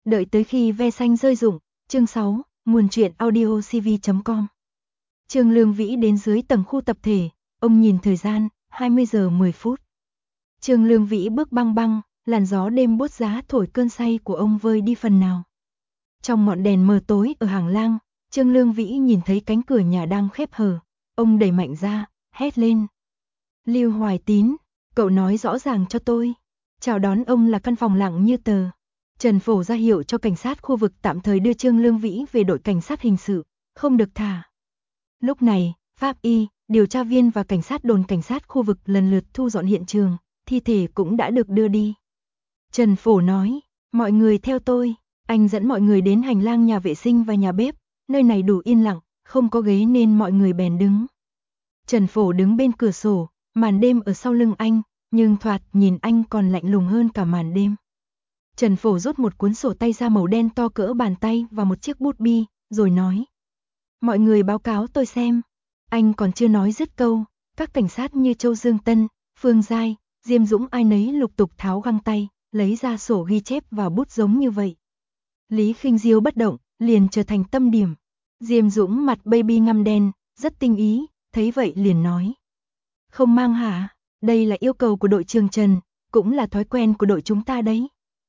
Đợi tới khi ve xanh rơi rụng. Chương 6, nguồn truyện audio cv.com. Trương Lương Vĩ đến dưới tầng khu tập thể, ông nhìn thời gian, 20 giờ 10 phút. Trương Lương Vĩ bước băng băng, làn gió đêm buốt giá thổi cơn say của ông vơi đi phần nào. Trong ngọn đèn mờ tối ở hàng lang, Trương Lương Vĩ nhìn thấy cánh cửa nhà đang khép hờ, ông đẩy mạnh ra, hét lên. Lưu Hoài Tín, cậu nói rõ ràng cho tôi. Chào đón ông là căn phòng lặng như tờ. Trần Phổ ra hiệu cho cảnh sát khu vực tạm thời đưa Trương Lương Vĩ về đội cảnh sát hình sự, không được thả. Lúc này, pháp y, điều tra viên và cảnh sát đồn cảnh sát khu vực lần lượt thu dọn hiện trường, thi thể cũng đã được đưa đi. Trần Phổ nói, mọi người theo tôi, anh dẫn mọi người đến hành lang nhà vệ sinh và nhà bếp, nơi này đủ yên lặng, không có ghế nên mọi người bèn đứng. Trần Phổ đứng bên cửa sổ, màn đêm ở sau lưng anh, nhưng thoạt nhìn anh còn lạnh lùng hơn cả màn đêm. Trần Phổ rút một cuốn sổ tay ra màu đen to cỡ bàn tay và một chiếc bút bi, rồi nói. Mọi người báo cáo tôi xem. Anh còn chưa nói dứt câu, các cảnh sát như Châu Dương Tân, Phương Giai, Diêm Dũng ai nấy lục tục tháo găng tay, lấy ra sổ ghi chép và bút giống như vậy. Lý Khinh Diêu bất động, liền trở thành tâm điểm. Diêm Dũng mặt baby ngăm đen, rất tinh ý, thấy vậy liền nói. Không mang hả, đây là yêu cầu của đội trưởng Trần, cũng là thói quen của đội chúng ta đấy.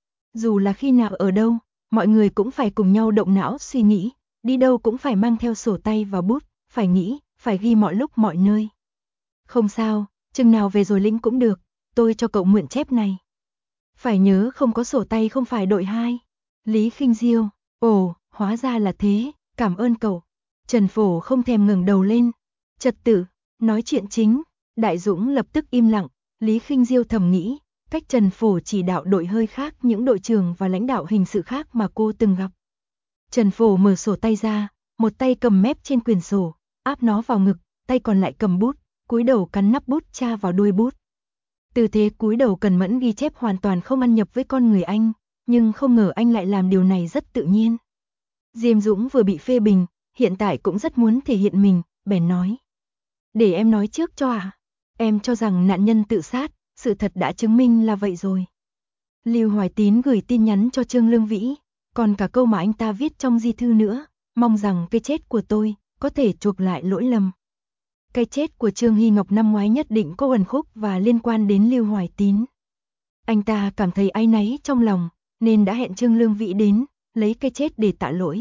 Dù là khi nào ở đâu, mọi người cũng phải cùng nhau động não suy nghĩ, đi đâu cũng phải mang theo sổ tay và bút, phải nghĩ, phải ghi mọi lúc mọi nơi. Không sao, chừng nào về rồi lĩnh cũng được, tôi cho cậu mượn chép này. Phải nhớ không có sổ tay không phải đội 2. Lý Khinh Diêu, ồ, hóa ra là thế, cảm ơn cậu. Trần Phổ không thèm ngẩng đầu lên. Trật tự, nói chuyện chính, Đại Dũng lập tức im lặng, Lý Khinh Diêu thầm nghĩ. Cách Trần Phổ chỉ đạo đội hơi khác những đội trưởng và lãnh đạo hình sự khác mà cô từng gặp. Trần Phổ mở sổ tay ra, một tay cầm mép trên quyển sổ, áp nó vào ngực, tay còn lại cầm bút, cúi đầu cắn nắp bút tra vào đuôi bút. Tư thế cúi đầu cần mẫn ghi chép hoàn toàn không ăn nhập với con người anh, nhưng không ngờ anh lại làm điều này rất tự nhiên. Diêm Dũng vừa bị phê bình, hiện tại cũng rất muốn thể hiện mình, bèn nói. Để em nói trước cho ạ. Em cho rằng nạn nhân tự sát. Sự thật đã chứng minh là vậy rồi. Lưu Hoài Tín gửi tin nhắn cho Trương Lương Vĩ, còn cả câu mà anh ta viết trong di thư nữa, mong rằng cái chết của tôi có thể chuộc lại lỗi lầm. Cái chết của Trương Hy Ngọc năm ngoái nhất định có uẩn khúc và liên quan đến Lưu Hoài Tín. Anh ta cảm thấy áy náy trong lòng, nên đã hẹn Trương Lương Vĩ đến, lấy cái chết để tạ lỗi.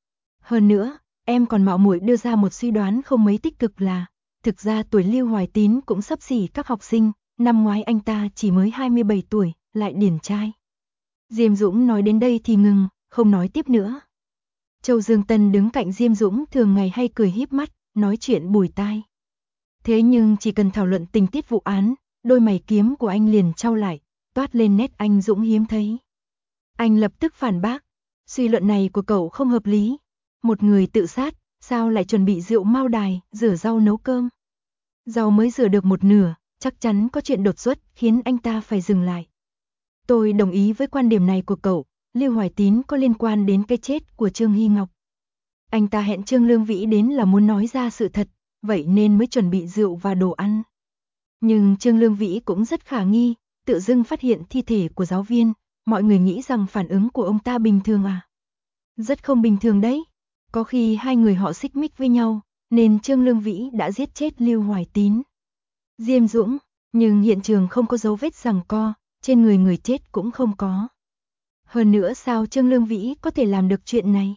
Hơn nữa, em còn mạo muội đưa ra một suy đoán không mấy tích cực là, thực ra tuổi Lưu Hoài Tín cũng xấp xỉ các học sinh. Năm ngoái anh ta chỉ mới 27 tuổi, lại điển trai. Diêm Dũng nói đến đây thì ngừng, không nói tiếp nữa. Châu Dương Tân đứng cạnh Diêm Dũng thường ngày hay cười híp mắt, nói chuyện bùi tai. Thế nhưng chỉ cần thảo luận tình tiết vụ án, đôi mày kiếm của anh liền chau lại, toát lên nét anh Dũng hiếm thấy. Anh lập tức phản bác, suy luận này của cậu không hợp lý. Một người tự sát, sao lại chuẩn bị rượu mao đài, rửa rau nấu cơm? Rau mới rửa được một nửa. Chắc chắn có chuyện đột xuất khiến anh ta phải dừng lại. Tôi đồng ý với quan điểm này của cậu, Lưu Hoài Tín có liên quan đến cái chết của Trương Hy Ngọc. Anh ta hẹn Trương Lương Vĩ đến là muốn nói ra sự thật, vậy nên mới chuẩn bị rượu và đồ ăn. Nhưng Trương Lương Vĩ cũng rất khả nghi, tự dưng phát hiện thi thể của giáo viên, mọi người nghĩ rằng phản ứng của ông ta bình thường à? Rất không bình thường đấy, có khi hai người họ xích mích với nhau, nên Trương Lương Vĩ đã giết chết Lưu Hoài Tín. Diêm Dũng, nhưng hiện trường không có dấu vết giằng co, trên người người chết cũng không có. Hơn nữa sao Trương Lương Vĩ có thể làm được chuyện này?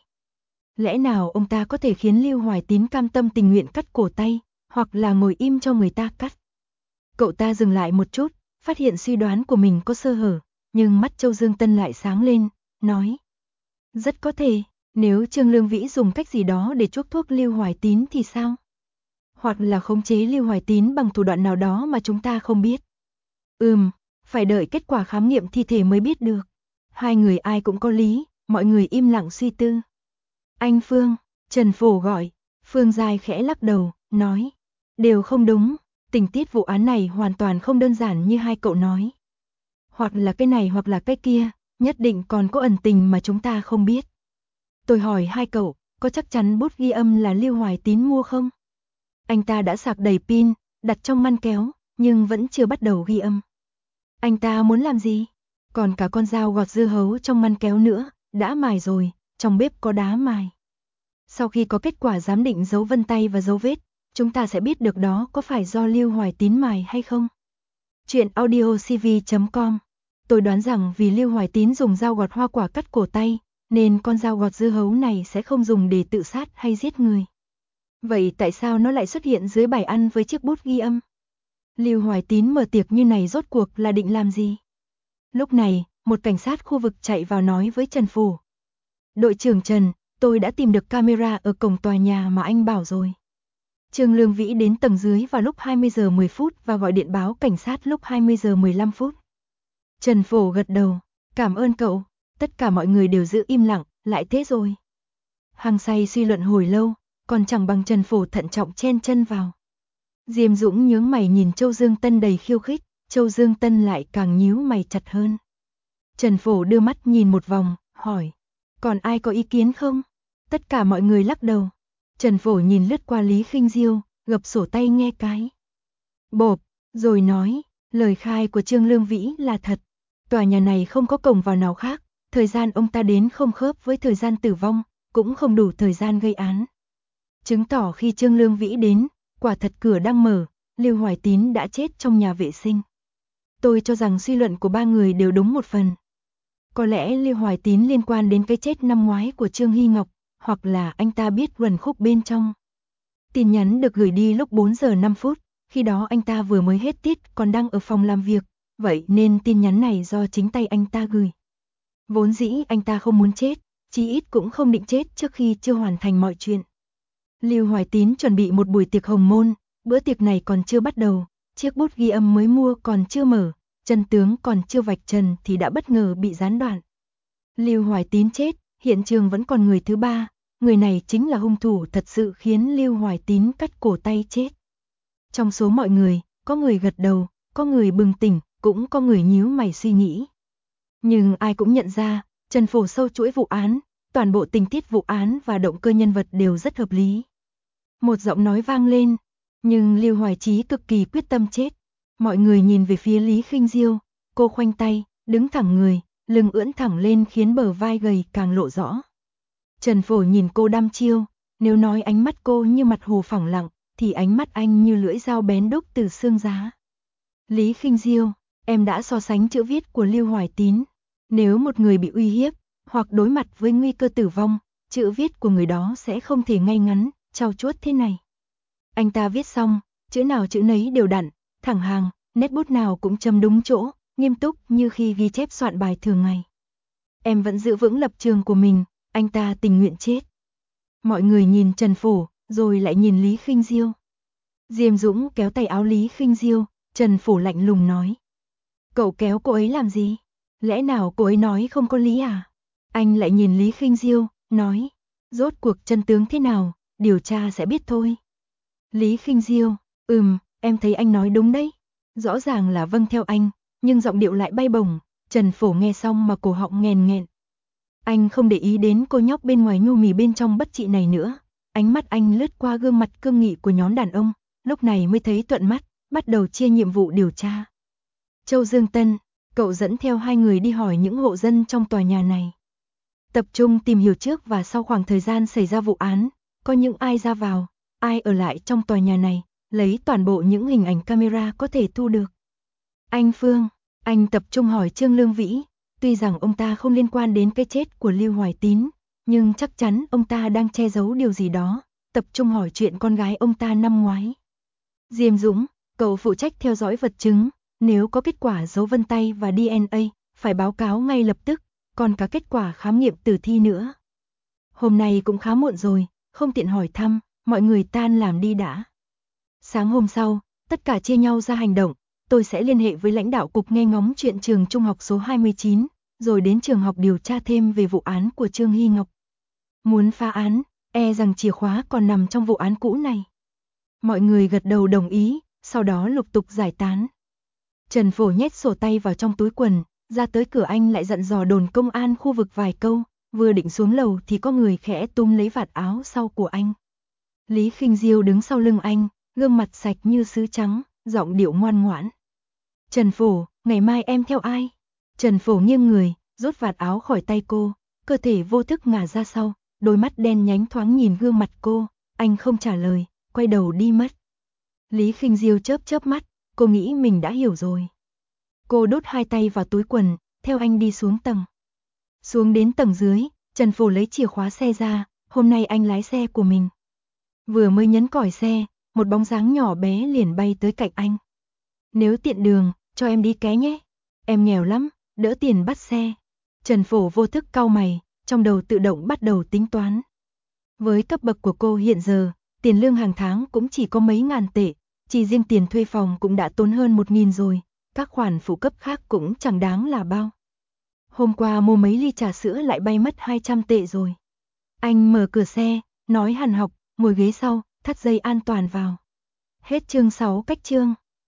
Lẽ nào ông ta có thể khiến Lưu Hoài Tín cam tâm tình nguyện cắt cổ tay, hoặc là ngồi im cho người ta cắt? Cậu ta dừng lại một chút, phát hiện suy đoán của mình có sơ hở, nhưng mắt Châu Dương Tân lại sáng lên, nói. Rất có thể, nếu Trương Lương Vĩ dùng cách gì đó để chuốc thuốc Lưu Hoài Tín thì sao? Hoặc là khống chế Lưu Hoài Tín bằng thủ đoạn nào đó mà chúng ta không biết. Phải đợi kết quả khám nghiệm thi thể mới biết được. Hai người ai cũng có lý, mọi người im lặng suy tư. Anh Phương, Trần Phổ gọi, Phương Giai khẽ lắc đầu, nói. Đều không đúng, tình tiết vụ án này hoàn toàn không đơn giản như hai cậu nói. Hoặc là cái này hoặc là cái kia, nhất định còn có ẩn tình mà chúng ta không biết. Tôi hỏi hai cậu, có chắc chắn bút ghi âm là Lưu Hoài Tín mua không? Anh ta đã sạc đầy pin, đặt trong ngăn kéo, nhưng vẫn chưa bắt đầu ghi âm. Anh ta muốn làm gì? Còn cả con dao gọt dưa hấu trong ngăn kéo nữa, Đã mài rồi, trong bếp có đá mài. Sau khi có kết quả giám định dấu vân tay và dấu vết, chúng ta sẽ biết được đó có phải do Lưu Hoài Tín mài hay không. Chuyện audiocv.com. Tôi đoán rằng vì Lưu Hoài Tín dùng dao gọt hoa quả cắt cổ tay, nên con dao gọt dưa hấu này sẽ không dùng để tự sát hay giết người. Vậy tại sao nó lại xuất hiện dưới bài ăn với chiếc bút ghi âm? Lưu Hoài Tín mở tiệc như này rốt cuộc là định làm gì? Lúc này, một cảnh sát khu vực chạy vào nói với Trần Phủ. Đội trưởng Trần, tôi đã tìm được camera ở cổng tòa nhà mà anh bảo rồi. Trương Lương Vĩ đến tầng dưới vào lúc 20 giờ 10 phút và gọi điện báo cảnh sát lúc 20 giờ 15 phút. Trần Phổ gật đầu, cảm ơn cậu, tất cả mọi người đều giữ im lặng, lại thế rồi. Hằng say suy luận hồi lâu, còn chẳng bằng Trần Phổ thận trọng chen chân vào. Diêm Dũng nhướng mày nhìn Châu Dương Tân đầy khiêu khích, Châu Dương Tân lại càng nhíu mày chặt hơn. Trần Phổ đưa mắt nhìn một vòng, hỏi, còn ai có ý kiến không? Tất cả mọi người lắc đầu. Trần Phổ nhìn lướt qua Lý Khinh Diêu, gập sổ tay nghe cái. Bộp, rồi nói, lời khai của Trương Lương Vĩ là thật. Tòa nhà này không có cổng vào nào khác, thời gian ông ta đến không khớp với thời gian tử vong, cũng không đủ thời gian gây án. Chứng tỏ khi Trương Lương Vĩ đến, quả thật cửa đang mở, Lưu Hoài Tín đã chết trong nhà vệ sinh. Tôi cho rằng suy luận của ba người đều đúng một phần. Có lẽ Lưu Hoài Tín liên quan đến cái chết năm ngoái của Trương Hy Ngọc, hoặc là anh ta biết quần khúc bên trong. Tin nhắn được gửi đi lúc 4 giờ 5 phút, khi đó anh ta vừa mới hết tiết còn đang ở phòng làm việc, vậy nên tin nhắn này do chính tay anh ta gửi. Vốn dĩ anh ta không muốn chết, chí ít cũng không định chết trước khi chưa hoàn thành mọi chuyện. Lưu Hoài Tín chuẩn bị một buổi tiệc hồng môn, bữa tiệc này còn chưa bắt đầu, chiếc bút ghi âm mới mua còn chưa mở, chân tướng còn chưa vạch trần thì đã bất ngờ bị gián đoạn. Lưu Hoài Tín chết, hiện trường vẫn còn người thứ ba, người này chính là hung thủ thật sự khiến Lưu Hoài Tín cắt cổ tay chết. Trong số mọi người, có người gật đầu, có người bừng tỉnh, cũng có người nhíu mày suy nghĩ. Nhưng ai cũng nhận ra, Trần Phổ sâu chuỗi vụ án, toàn bộ tình tiết vụ án và động cơ nhân vật đều rất hợp lý. Một giọng nói vang lên, nhưng Lưu Hoài Chí cực kỳ quyết tâm chết. Mọi người nhìn về phía Lý Khinh Diêu, cô khoanh tay, đứng thẳng người, lưng ưỡn thẳng lên khiến bờ vai gầy càng lộ rõ. Trần Phổ nhìn cô đăm chiêu, nếu nói ánh mắt cô như mặt hồ phẳng lặng, thì ánh mắt anh như lưỡi dao bén đúc từ xương giá. Lý Khinh Diêu, em đã so sánh chữ viết của Lưu Hoài Tín. Nếu một người bị uy hiếp, hoặc đối mặt với nguy cơ tử vong, chữ viết của người đó sẽ không thể ngay ngắn, trau chuốt thế này. Anh ta viết xong, chữ nào chữ nấy đều đặn, thẳng hàng, nét bút nào cũng chấm đúng chỗ, nghiêm túc như khi ghi chép soạn bài thường ngày. Em vẫn giữ vững lập trường của mình, anh ta tình nguyện chết. Mọi người nhìn Trần Phổ, rồi lại nhìn Lý Khinh Diêu. Diêm Dũng kéo tay áo Lý Khinh Diêu, Trần Phổ lạnh lùng nói. Cậu kéo cô ấy làm gì? Lẽ nào cô ấy nói không có lý à? Anh lại nhìn Lý Khinh Diêu, nói. Rốt cuộc chân tướng thế nào, điều tra sẽ biết thôi. Lý Khinh Diêu, em thấy anh nói đúng đấy. Rõ ràng là vâng theo anh, nhưng giọng điệu lại bay bổng. Trần Phổ nghe xong mà cổ họng nghẹn nghẹn. Anh không để ý đến cô nhóc bên ngoài nhu mì bên trong bất trị này nữa. Ánh mắt anh lướt qua gương mặt cương nghị của nhóm đàn ông, lúc này mới thấy thuận mắt, bắt đầu chia nhiệm vụ điều tra. Châu Dương Tân, cậu dẫn theo 2 người đi hỏi những hộ dân trong tòa nhà này. Tập trung tìm hiểu trước và sau khoảng thời gian xảy ra vụ án, có những ai ra vào, ai ở lại trong tòa nhà này, lấy toàn bộ những hình ảnh camera có thể thu được. Anh Phương, anh tập trung hỏi Trương Lương Vĩ, tuy rằng ông ta không liên quan đến cái chết của Lưu Hoài Tín, nhưng chắc chắn ông ta đang che giấu điều gì đó, tập trung hỏi chuyện con gái ông ta năm ngoái. Diêm Dũng, cậu phụ trách theo dõi vật chứng, nếu có kết quả dấu vân tay và DNA, phải báo cáo ngay lập tức, còn cả kết quả khám nghiệm tử thi nữa. Hôm nay cũng khá muộn rồi, không tiện hỏi thăm, mọi người tan làm đi đã. Sáng hôm sau, tất cả chia nhau ra hành động, tôi sẽ liên hệ với lãnh đạo cục nghe ngóng chuyện trường trung học số 29, rồi đến trường học điều tra thêm về vụ án của Trương Hy Ngọc. Muốn phá án, rằng chìa khóa còn nằm trong vụ án cũ này. Mọi người gật đầu đồng ý, sau đó lục tục giải tán. Trần Phổ nhét sổ tay vào trong túi quần, ra tới cửa anh lại dặn dò đồn công an khu vực vài câu, vừa định xuống lầu thì có người khẽ túm lấy vạt áo sau của anh. Lý Khinh Diêu đứng sau lưng anh, gương mặt sạch như sứ trắng, giọng điệu ngoan ngoãn. Trần Phổ, ngày mai em theo ai? Trần Phổ nghiêng người, rút vạt áo khỏi tay cô, cơ thể vô thức ngả ra sau, đôi mắt đen nhánh thoáng nhìn gương mặt cô, anh không trả lời, quay đầu đi mất. Lý Khinh Diêu chớp chớp mắt, cô nghĩ mình đã hiểu rồi. Cô đút hai tay vào túi quần, theo anh đi xuống tầng. Xuống đến tầng dưới, Trần Phổ lấy chìa khóa xe ra, hôm nay anh lái xe của mình. Vừa mới nhấn còi xe, một bóng dáng nhỏ bé liền bay tới cạnh anh. Nếu tiện đường, cho em đi ké nhé. Em nghèo lắm, đỡ tiền bắt xe. Trần Phổ vô thức cau mày, trong đầu tự động bắt đầu tính toán. Với cấp bậc của cô hiện giờ, tiền lương hàng tháng cũng chỉ có mấy ngàn tệ, chỉ riêng tiền thuê phòng cũng đã tốn hơn 1.000 rồi, các khoản phụ cấp khác cũng chẳng đáng là bao. Hôm qua mua mấy ly trà sữa lại bay mất 200 tệ rồi. Anh mở cửa xe, nói hằn học, ngồi ghế sau, thắt dây an toàn vào. Hết chương 6 cách chương.